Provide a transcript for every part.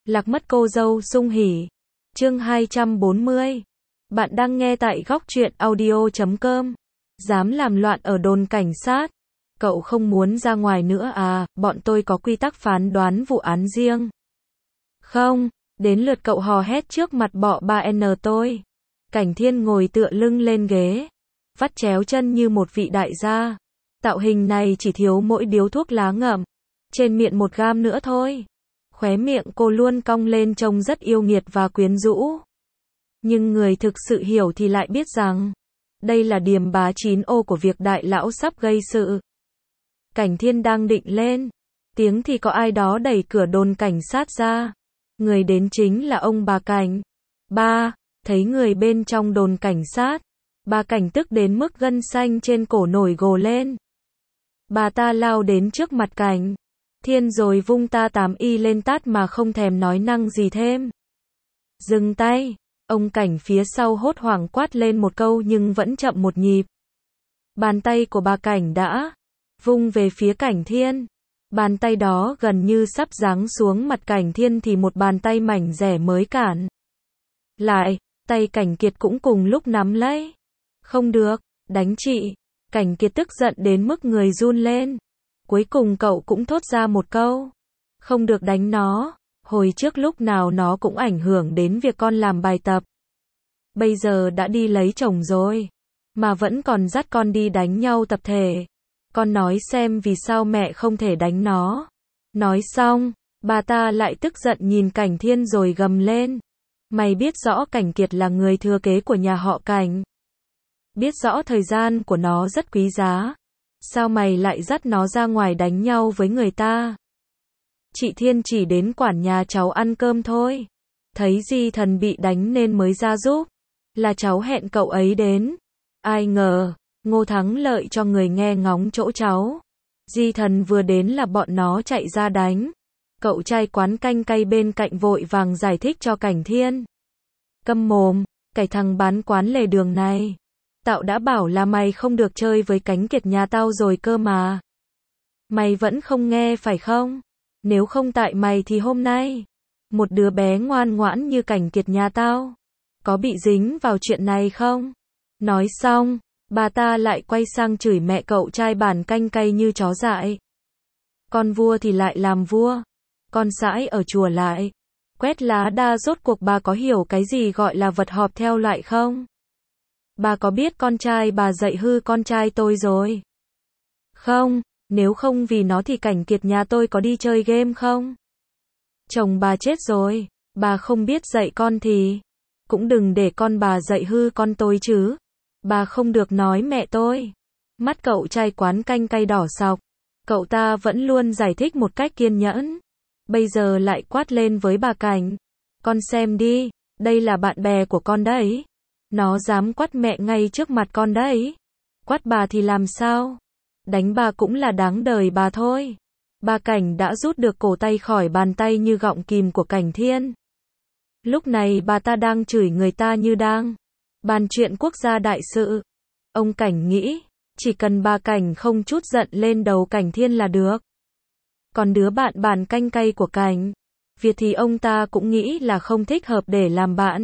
Lạc mất cô dâu sung hỉ. Chương 240. Bạn đang nghe tại góc truyện audio.com. Dám làm loạn ở đồn cảnh sát. Cậu không muốn ra ngoài nữa à, bọn tôi có quy tắc phán đoán vụ án riêng. Không, đến lượt cậu hò hét trước mặt bọ 3N tôi. Cảnh Thiên ngồi tựa lưng lên ghế, vắt chéo chân như một vị đại gia. Tạo hình này chỉ thiếu mỗi điếu thuốc lá ngậm trên miệng 1 gam nữa thôi. Khóe miệng cô luôn cong lên trông rất yêu nghiệt và quyến rũ. Nhưng người thực sự hiểu thì lại biết rằng đây là điềm bá 9ô của việc đại lão sắp gây sự. Cảnh Thiên đang định lên tiếng thì có ai đó đẩy cửa đồn cảnh sát ra. Người đến chính là ông bà Cảnh. Ba, thấy người bên trong đồn cảnh sát, bà Cảnh tức đến mức gân xanh trên cổ nổi gồ lên. Bà ta lao đến trước mặt Cảnh Thiên rồi vung ta 8y lên tát mà không thèm nói năng gì thêm. Dừng tay, ông Cảnh phía sau hốt hoảng quát lên một câu nhưng vẫn chậm một nhịp. Bàn tay của bà Cảnh đã vung về phía Cảnh Thiên. Bàn tay đó gần như sắp giáng xuống mặt Cảnh Thiên thì một bàn tay mảnh dẻ mới cản lại, tay Cảnh Kiệt cũng cùng lúc nắm lấy. Không được, đánh chị. Cảnh Kiệt tức giận đến mức người run lên. Cuối cùng cậu cũng thốt ra một câu. Không được đánh nó. Hồi trước lúc nào nó cũng ảnh hưởng đến việc con làm bài tập. Bây giờ đã đi lấy chồng rồi, mà vẫn còn dắt con đi đánh nhau tập thể. Con nói xem vì sao mẹ không thể đánh nó. Nói xong, bà ta lại tức giận nhìn Cảnh Thiên rồi gầm lên. Mày biết rõ Cảnh Kiệt là người thừa kế của nhà họ Cảnh. Biết rõ thời gian của nó rất quý giá. Sao mày lại dắt nó ra ngoài đánh nhau với người ta? Chị Thiên chỉ đến quản nhà cháu ăn cơm thôi. Thấy Di Thần bị đánh nên mới ra giúp. Là cháu hẹn cậu ấy đến. Ai ngờ, Ngô Thắng Lợi cho người nghe ngóng chỗ cháu. Di Thần vừa đến là bọn nó chạy ra đánh. Cậu trai quán canh cay bên cạnh vội vàng giải thích cho Cảnh Thiên. Câm mồm, cái thằng bán quán lề đường này. Tao đã bảo là mày không được chơi với Cảnh Kiệt nhà tao rồi cơ mà. Mày vẫn không nghe phải không? Nếu không tại mày thì hôm nay, một đứa bé ngoan ngoãn như Cảnh Kiệt nhà tao, có bị dính vào chuyện này không? Nói xong, bà ta lại quay sang chửi mẹ cậu trai bản canh cay như chó dại. Con vua thì lại làm vua, con sãi ở chùa lại quét lá đa. Rốt cuộc bà có hiểu cái gì gọi là vật họp theo loại không? Bà có biết con trai bà dạy hư con trai tôi rồi? Không, nếu không vì nó thì Cảnh Kiệt nhà tôi có đi chơi game không? Chồng bà chết rồi, bà không biết dạy con thì cũng đừng để con bà dạy hư con tôi chứ. Bà không được nói mẹ tôi. Mắt cậu trai quán canh cay đỏ sọc. Cậu ta vẫn luôn giải thích một cách kiên nhẫn. Bây giờ lại quát lên với bà Cảnh. Con xem đi, đây là bạn bè của con đấy. Nó dám quát mẹ ngay trước mặt con đấy. Quát bà thì làm sao? Đánh bà cũng là đáng đời bà thôi. Bà Cảnh đã rút được cổ tay khỏi bàn tay như gọng kìm của Cảnh Thiên. Lúc này bà ta đang chửi người ta như đang bàn chuyện quốc gia đại sự. Ông Cảnh nghĩ, chỉ cần bà Cảnh không chút giận lên đầu Cảnh Thiên là được. Còn đứa bạn bản canh cay của Cảnh Việt thì ông ta cũng nghĩ là không thích hợp để làm bạn.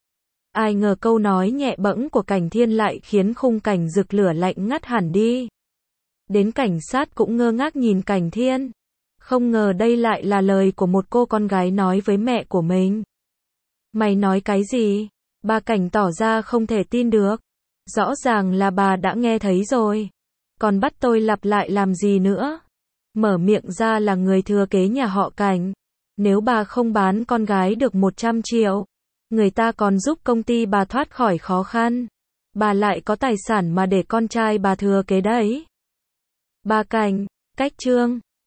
Ai ngờ câu nói nhẹ bẫng của Cảnh Thiên lại khiến khung cảnh rực lửa lạnh ngắt hẳn đi. Đến cảnh sát cũng ngơ ngác nhìn Cảnh Thiên. Không ngờ đây lại là lời của một cô con gái nói với mẹ của mình. Mày nói cái gì? Bà Cảnh tỏ ra không thể tin được. Rõ ràng là bà đã nghe thấy rồi. Còn bắt tôi lặp lại làm gì nữa? Mở miệng ra là người thừa kế nhà họ Cảnh. Nếu bà không bán con gái được 100 triệu, người ta còn giúp công ty bà thoát khỏi khó khăn. Bà lại có tài sản mà để con trai bà thừa kế đấy. Bà Cảnh, cách chương.